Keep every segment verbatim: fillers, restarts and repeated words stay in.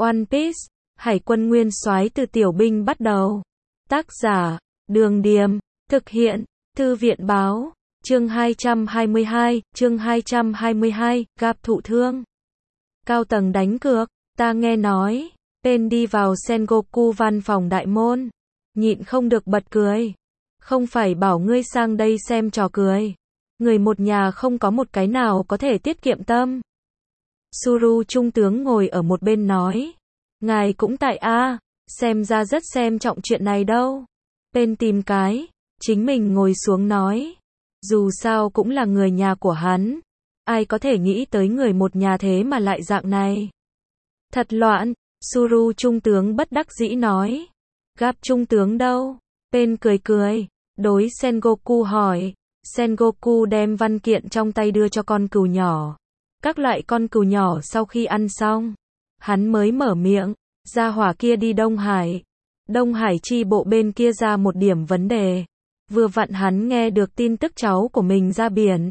One Piece, Hải quân nguyên soái từ tiểu binh bắt đầu. Tác giả, Đường Điềm, thực hiện, Thư viện Báo, chương hai trăm hai mươi hai, chương hai trăm hai mươi hai, gặp thụ thương. Cao tầng đánh cược, ta nghe nói, Pain đi vào Sengoku văn phòng đại môn, nhịn không được bật cười. Không phải bảo ngươi sang đây xem trò cười. Người một nhà không có một cái nào có thể tiết kiệm tâm. Suru trung tướng ngồi ở một bên nói. Ngài cũng tại a, xem ra rất xem trọng chuyện này đâu. Pain tìm cái, chính mình ngồi xuống nói. Dù sao cũng là người nhà của hắn. Ai có thể nghĩ tới người một nhà thế mà lại dạng này. Thật loạn, Suru trung tướng bất đắc dĩ nói. Gặp trung tướng đâu? Pain cười cười, đối Sengoku hỏi. Sengoku đem văn kiện trong tay đưa cho con cừu nhỏ. Các loại con cừu nhỏ sau khi ăn xong, hắn mới mở miệng, gia hỏa kia đi Đông Hải. Đông Hải chi bộ bên kia ra một điểm vấn đề. Vừa vặn hắn nghe được tin tức cháu của mình ra biển.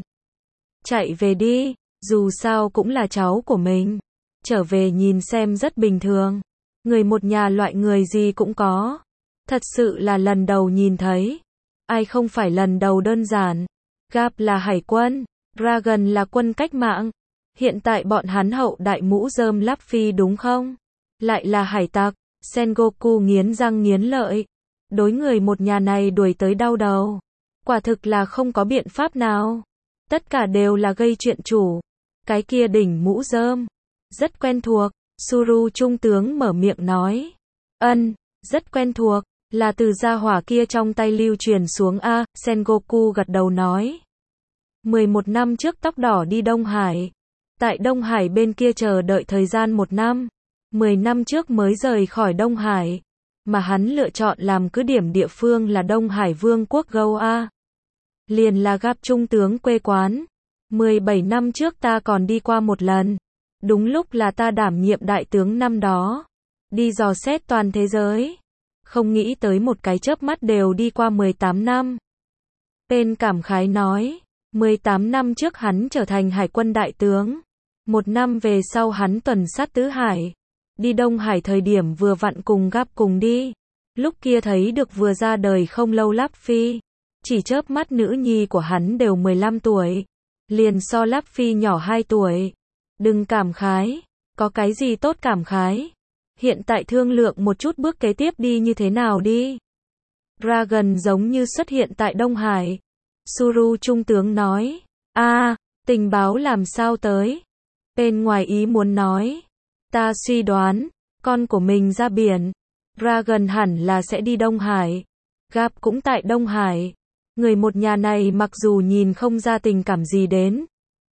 Chạy về đi, dù sao cũng là cháu của mình. Trở về nhìn xem rất bình thường. Người một nhà loại người gì cũng có. Thật sự là lần đầu nhìn thấy. Ai không phải lần đầu đơn giản. Garp là hải quân, Dragon là quân cách mạng. Hiện tại bọn hắn hậu đại mũ rơm Luffy đúng không? Lại là hải tặc. Sengoku nghiến răng nghiến lợi. Đối người một nhà này đuổi tới đau đầu. Quả thực là không có biện pháp nào. Tất cả đều là gây chuyện chủ. Cái kia đỉnh mũ rơm. Rất quen thuộc. Suru trung tướng mở miệng nói. Ân, rất quen thuộc. Là từ gia hỏa kia trong tay lưu truyền xuống a, Sengoku gật đầu nói. mười một năm trước tóc đỏ đi Đông Hải. Tại Đông Hải bên kia chờ đợi thời gian một năm. mười năm trước mới rời khỏi Đông Hải. Mà hắn lựa chọn làm cứ điểm địa phương là Đông Hải Vương quốc Gâu A. Liền là gặp trung tướng quê quán. mười bảy năm trước ta còn đi qua một lần. Đúng lúc là ta đảm nhiệm đại tướng năm đó. Đi dò xét toàn thế giới. Không nghĩ tới một cái chớp mắt đều đi qua mười tám năm. Pain cảm khái nói. mười tám năm trước hắn trở thành hải quân đại tướng. Một năm về sau hắn tuần sát tứ hải. Đi Đông Hải thời điểm vừa vặn cùng Garp cùng đi. Lúc kia thấy được vừa ra đời không lâu Luffy. Chỉ chớp mắt nữ nhi của hắn đều mười lăm tuổi. Liền so Luffy nhỏ hai tuổi. Đừng cảm khái. Có cái gì tốt cảm khái. Hiện tại thương lượng một chút bước kế tiếp đi như thế nào đi. Dragon giống như xuất hiện tại Đông Hải. Suru trung tướng nói. A, tình báo làm sao tới. Pain ngoài ý muốn nói. Ta suy đoán, con của mình ra biển. Dragon hẳn là sẽ đi Đông Hải. Garp cũng tại Đông Hải. Người một nhà này mặc dù nhìn không ra tình cảm gì đến.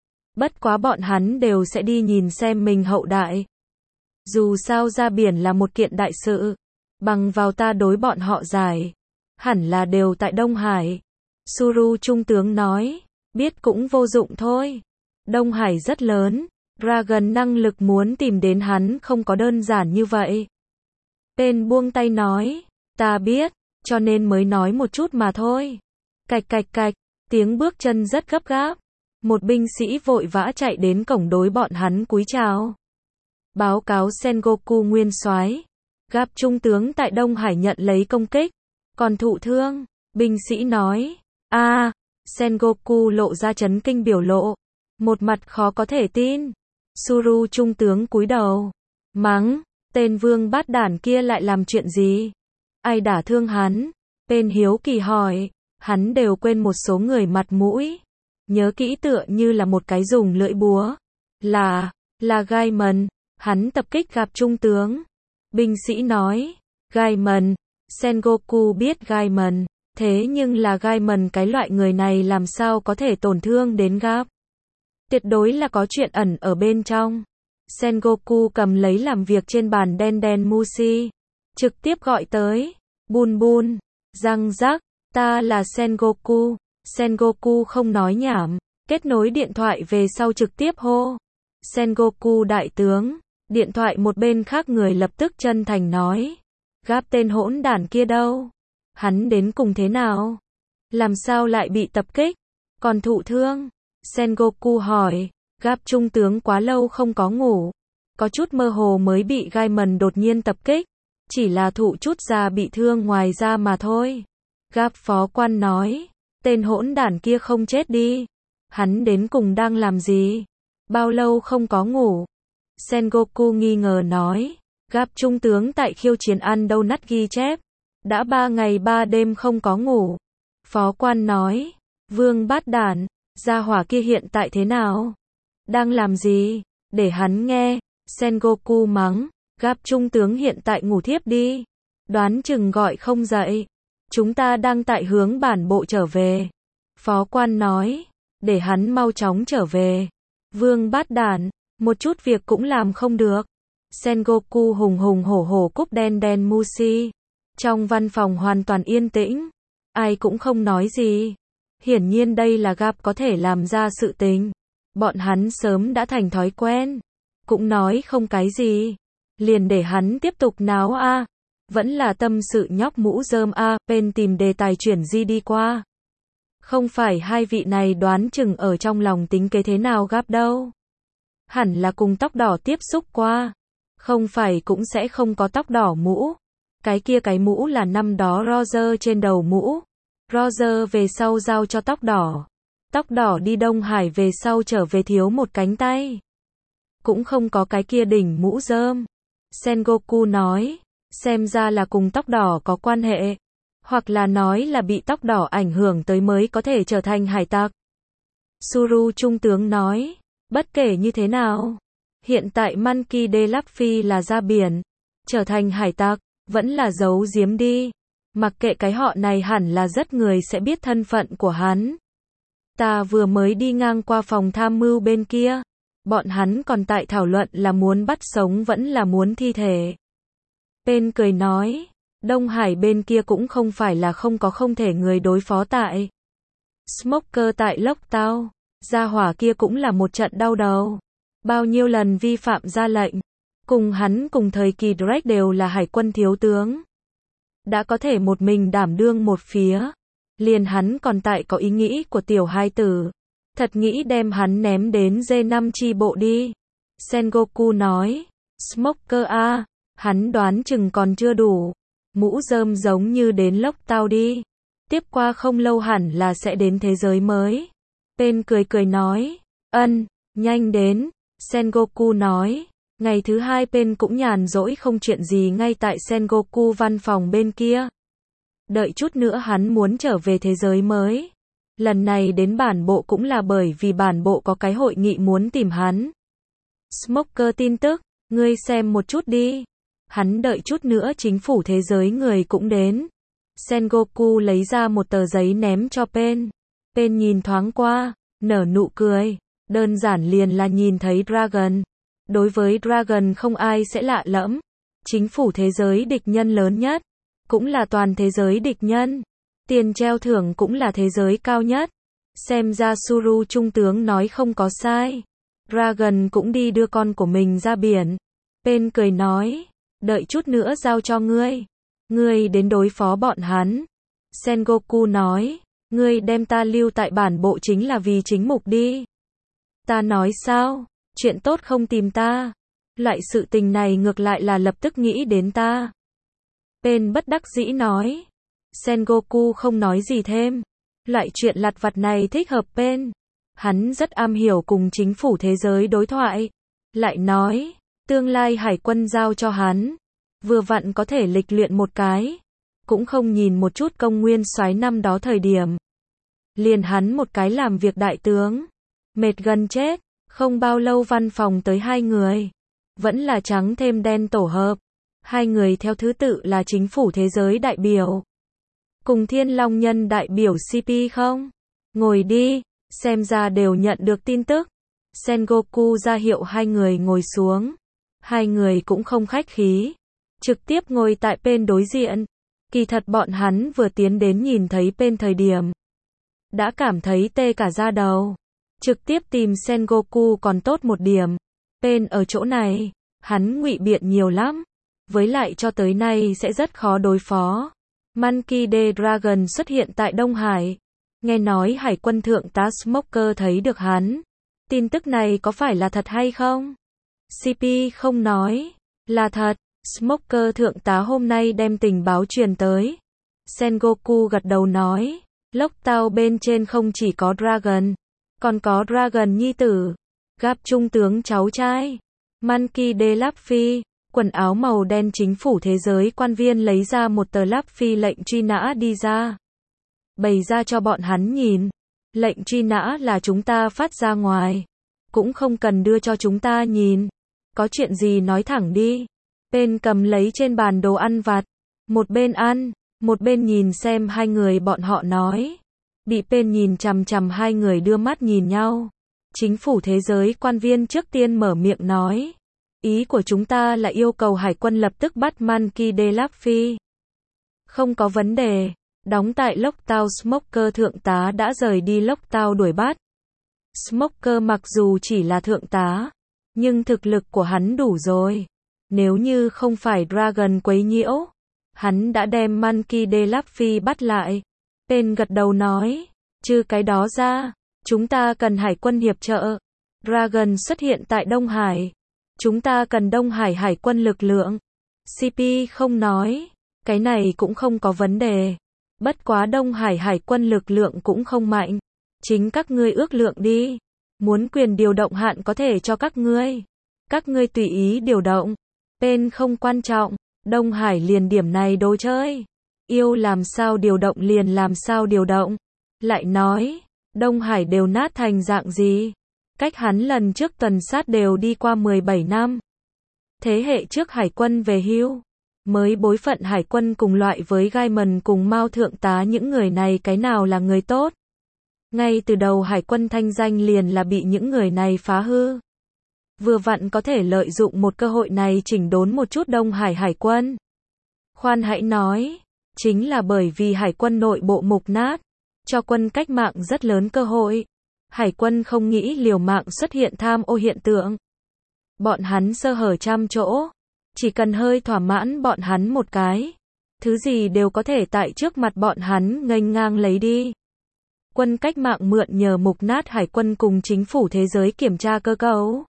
Bất quá bọn hắn đều sẽ đi nhìn xem mình hậu đại. Dù sao ra biển là một kiện đại sự. Bằng vào ta đối bọn họ giải. Hẳn là đều tại Đông Hải. Suru trung tướng nói. Biết cũng vô dụng thôi. Đông Hải rất lớn. Dragon năng lực muốn tìm đến hắn không có đơn giản như vậy. Pain buông tay nói. Ta biết. Cho nên mới nói một chút mà thôi. Cạch cạch cạch. Tiếng bước chân rất gấp gáp. Một binh sĩ vội vã chạy đến cổng đối bọn hắn cúi chào. Báo cáo Sengoku nguyên soái. Garp trung tướng tại Đông Hải nhận lấy công kích. Còn thụ thương. Binh sĩ nói. A, Sengoku lộ ra chấn kinh biểu lộ. Một mặt khó có thể tin. Suru trung tướng cúi đầu. Mắng. Tên vương bát đản kia lại làm chuyện gì? Ai đả thương hắn? Pain hiếu kỳ hỏi. Hắn đều quên một số người mặt mũi. Nhớ kỹ tựa như là một cái dùng lưỡi búa. Là, là Gaimon. Hắn tập kích gặp trung tướng. Binh sĩ nói. Gaimon. Sengoku biết Gaimon. Thế nhưng là Gaimon cái loại người này làm sao có thể tổn thương đến Garp. Tuyệt đối là có chuyện ẩn ở bên trong. Sengoku cầm lấy làm việc trên bàn đen đen Mushi. Trực tiếp gọi tới. Bun bun. Răng rắc. Ta là Sengoku. Sengoku không nói nhảm. Kết nối điện thoại về sau trực tiếp hô. Sengoku đại tướng. Điện thoại một bên khác người lập tức chân thành nói. Garp tên hỗn đản kia đâu? Hắn đến cùng thế nào? Làm sao lại bị tập kích? Còn thụ thương? Sengoku hỏi. Garp trung tướng quá lâu không có ngủ. có chút mơ hồ mới bị Gaimon đột nhiên tập kích, chỉ là thụ chút da bị thương ngoài da mà thôi. Gap phó quan nói, tên hỗn đản kia không chết đi. Hắn đến cùng đang làm gì? Bao lâu không có ngủ? Sengoku nghi ngờ nói, Gap trung tướng tại khiêu chiến ăn đâu nắt ghi chép. Đã ba ngày ba đêm không có ngủ. Phó quan nói, vương bát đản, gia hỏa kia hiện tại thế nào? Đang làm gì? Để hắn nghe. Sengoku mắng, Gap trung tướng hiện tại ngủ thiếp đi. Đoán chừng gọi không dậy. Chúng ta đang tại hướng bản bộ trở về. Phó quan nói, để hắn mau chóng trở về. Vương bát đản, một chút việc cũng làm không được. Sengoku hùng hùng hổ hổ cúp đen đen Mushi. Trong văn phòng hoàn toàn yên tĩnh. Ai cũng không nói gì. Hiển nhiên đây là Gap có thể làm ra sự tình. Bọn hắn sớm đã thành thói quen. Cũng nói không cái gì. Liền để hắn tiếp tục náo a. À. Vẫn là tâm sự nhóc mũ rơm a. À. Bên tìm đề tài chuyển di đi qua. Không phải hai vị này đoán chừng ở trong lòng tính kế thế nào Gap đâu. Hẳn là cùng tóc đỏ tiếp xúc qua. Không phải cũng sẽ không có tóc đỏ mũ. Cái kia cái mũ là năm đó Roger trên đầu mũ. Roger về sau giao cho tóc đỏ. Tóc đỏ đi Đông Hải về sau trở về thiếu một cánh tay. Cũng không có cái kia đỉnh mũ rơm. Sengoku nói, xem ra là cùng tóc đỏ có quan hệ. Hoặc là nói là bị tóc đỏ ảnh hưởng tới mới có thể trở thành hải tặc. Suru trung tướng nói, bất kể như thế nào. Hiện tại Monkey D. Luffy là ra biển. Trở thành hải tặc, vẫn là giấu giếm đi. Mặc kệ cái họ này hẳn là rất người sẽ biết thân phận của hắn. Ta vừa mới đi ngang qua phòng tham mưu bên kia. Bọn hắn còn tại thảo luận là muốn bắt sống vẫn là muốn thi thể. Pen cười nói, Đông Hải bên kia cũng không phải là không có không thể người đối phó tại. Smoker tại Lốc Tao, gia hỏa kia cũng là một trận đau đầu. Bao nhiêu lần vi phạm ra lệnh. Cùng hắn cùng thời kỳ Drake đều là hải quân thiếu tướng. Đã có thể một mình đảm đương một phía. Liền hắn còn tại có ý nghĩ của tiểu hai tử. Thật nghĩ đem hắn ném đến D năm chi bộ đi. Sengoku nói, Smoker a, hắn đoán chừng còn chưa đủ. Mũ rơm giống như đến Lốc Tao đi. Tiếp qua không lâu hẳn là sẽ đến thế giới mới. Pen cười cười nói, ân, nhanh đến. Sengoku nói, ngày thứ hai Pen cũng nhàn rỗi không chuyện gì ngay tại Sengoku văn phòng bên kia. Đợi chút nữa hắn muốn trở về thế giới mới. Lần này đến bản bộ cũng là bởi vì bản bộ có cái hội nghị muốn tìm hắn. Smoker tin tức, ngươi xem một chút đi. Hắn đợi chút nữa chính phủ thế giới người cũng đến. Sengoku lấy ra một tờ giấy ném cho Pen. Pen nhìn thoáng qua, nở nụ cười. Đơn giản liền là nhìn thấy Dragon. Đối với Dragon không ai sẽ lạ lẫm. Chính phủ thế giới địch nhân lớn nhất. Cũng là toàn thế giới địch nhân. Tiền treo thưởng cũng là thế giới cao nhất. Xem ra Suru trung tướng nói không có sai. Dragon cũng đi đưa con của mình ra biển. Pen cười nói, đợi chút nữa giao cho ngươi. Ngươi đến đối phó bọn hắn. Sengoku nói, ngươi đem ta lưu tại bản bộ chính là vì chính mục đi. Ta nói sao? Chuyện tốt không tìm ta. Loại sự tình này ngược lại là lập tức nghĩ đến ta. Pen bất đắc dĩ nói. Sengoku không nói gì thêm. Loại chuyện lặt vặt này thích hợp Pen. Hắn rất am hiểu cùng chính phủ thế giới đối thoại. Lại nói, tương lai hải quân giao cho hắn. Vừa vặn có thể lịch luyện một cái. Cũng không nhìn một chút công nguyên soái năm đó thời điểm. Liền hắn một cái làm việc đại tướng. Mệt gần chết. Không bao lâu văn phòng tới hai người. Vẫn là trắng thêm đen tổ hợp. Hai người theo thứ tự là chính phủ thế giới đại biểu. Cùng Thiên Long Nhân đại biểu xê pê không? Ngồi đi, xem ra đều nhận được tin tức. Sengoku ra hiệu hai người ngồi xuống. Hai người cũng không khách khí. Trực tiếp ngồi tại Pen đối diện. Kỳ thật bọn hắn vừa tiến đến nhìn thấy Pen thời điểm. Đã cảm thấy tê cả da đầu. Trực tiếp tìm Sengoku còn tốt một điểm. Pen ở chỗ này, hắn ngụy biện nhiều lắm. Với lại cho tới nay sẽ rất khó đối phó. Monkey D. Dragon xuất hiện tại Đông Hải. Nghe nói hải quân thượng tá Smoker thấy được hắn. Tin tức này có phải là thật hay không? xê pê không nói. Là thật, Smoker thượng tá hôm nay đem tình báo truyền tới. Sengoku gật đầu nói, Lockdown bên trên không chỉ có Dragon, còn có Dragon nhi tử, gặp trung tướng cháu trai, Monkey D. Luffy, quần áo màu đen chính phủ thế giới quan viên lấy ra một tờ Luffy lệnh truy nã đi ra. Bày ra cho bọn hắn nhìn. Lệnh truy nã là chúng ta phát ra ngoài. Cũng không cần đưa cho chúng ta nhìn. Có chuyện gì nói thẳng đi. Bên cầm lấy trên bàn đồ ăn vặt. Một bên ăn, một bên nhìn xem hai người bọn họ nói. Bị Pen nhìn chằm chằm hai người đưa mắt nhìn nhau. Chính phủ thế giới quan viên trước tiên mở miệng nói. Ý của chúng ta là yêu cầu hải quân lập tức bắt Monkey D. Luffy. Không có vấn đề. Đóng tại Lockdown Smoker thượng tá đã rời đi Lockdown đuổi bắt. Smoker mặc dù chỉ là thượng tá, nhưng thực lực của hắn đủ rồi. Nếu như không phải Dragon quấy nhiễu, hắn đã đem Monkey D. Luffy bắt lại. Pen gật đầu nói, trừ cái đó ra, chúng ta cần hải quân hiệp trợ. Dragon xuất hiện tại Đông Hải. Chúng ta cần Đông Hải hải quân lực lượng. xê pê không nói, cái này cũng không có vấn đề. Bất quá Đông Hải hải quân lực lượng cũng không mạnh. Chính các ngươi ước lượng đi. Muốn quyền điều động hạn có thể cho các ngươi. Các ngươi tùy ý điều động. Pen không quan trọng. Đông Hải liền điểm này đồ chơi. Yêu làm sao điều động liền làm sao điều động. Lại nói, Đông Hải đều nát thành dạng gì? Cách hắn lần trước tuần sát đều đi qua mười bảy năm. Thế hệ trước hải quân về hưu. Mới bối phận hải quân cùng loại với Gaimon cùng Mao thượng tá những người này cái nào là người tốt. Ngay từ đầu hải quân thanh danh liền là bị những người này phá hư. Vừa vặn có thể lợi dụng một cơ hội này chỉnh đốn một chút Đông Hải hải quân. Khoan hãy nói, chính là bởi vì hải quân nội bộ mục nát, cho quân cách mạng rất lớn cơ hội. Hải quân không nghĩ liều mạng xuất hiện tham ô hiện tượng. Bọn hắn sơ hở trăm chỗ. Chỉ cần hơi thỏa mãn bọn hắn một cái. Thứ gì đều có thể tại trước mặt bọn hắn nghênh ngang lấy đi. Quân cách mạng mượn nhờ mục nát hải quân cùng chính phủ thế giới kiểm tra cơ cấu.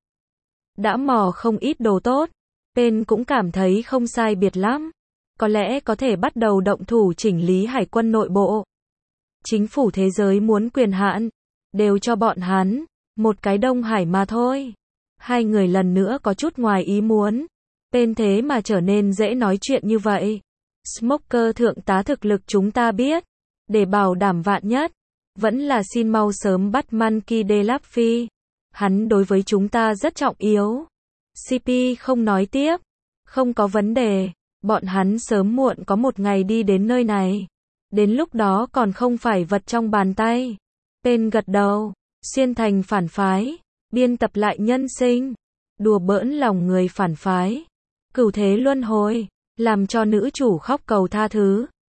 Đã mò không ít đồ tốt. Pen cũng cảm thấy không sai biệt lắm. Có lẽ có thể bắt đầu động thủ chỉnh lý hải quân nội bộ. Chính phủ thế giới muốn quyền hạn. Đều cho bọn hắn. Một cái Đông Hải mà thôi. Hai người lần nữa có chút ngoài ý muốn. Pen thế mà trở nên dễ nói chuyện như vậy. Smoker thượng tá thực lực chúng ta biết. Để bảo đảm vạn nhất. Vẫn là xin mau sớm bắt Monkey D. Luffy. Hắn đối với chúng ta rất trọng yếu. xê pê không nói tiếp. Không có vấn đề. Bọn hắn sớm muộn có một ngày đi đến nơi này. Đến lúc đó còn không phải vật trong bàn tay. Pen gật đầu. Xuyên thành phản phái. Biên tập lại nhân sinh. Đùa bỡn lòng người phản phái. Cửu thế luân hồi. Làm cho nữ chủ khóc cầu tha thứ.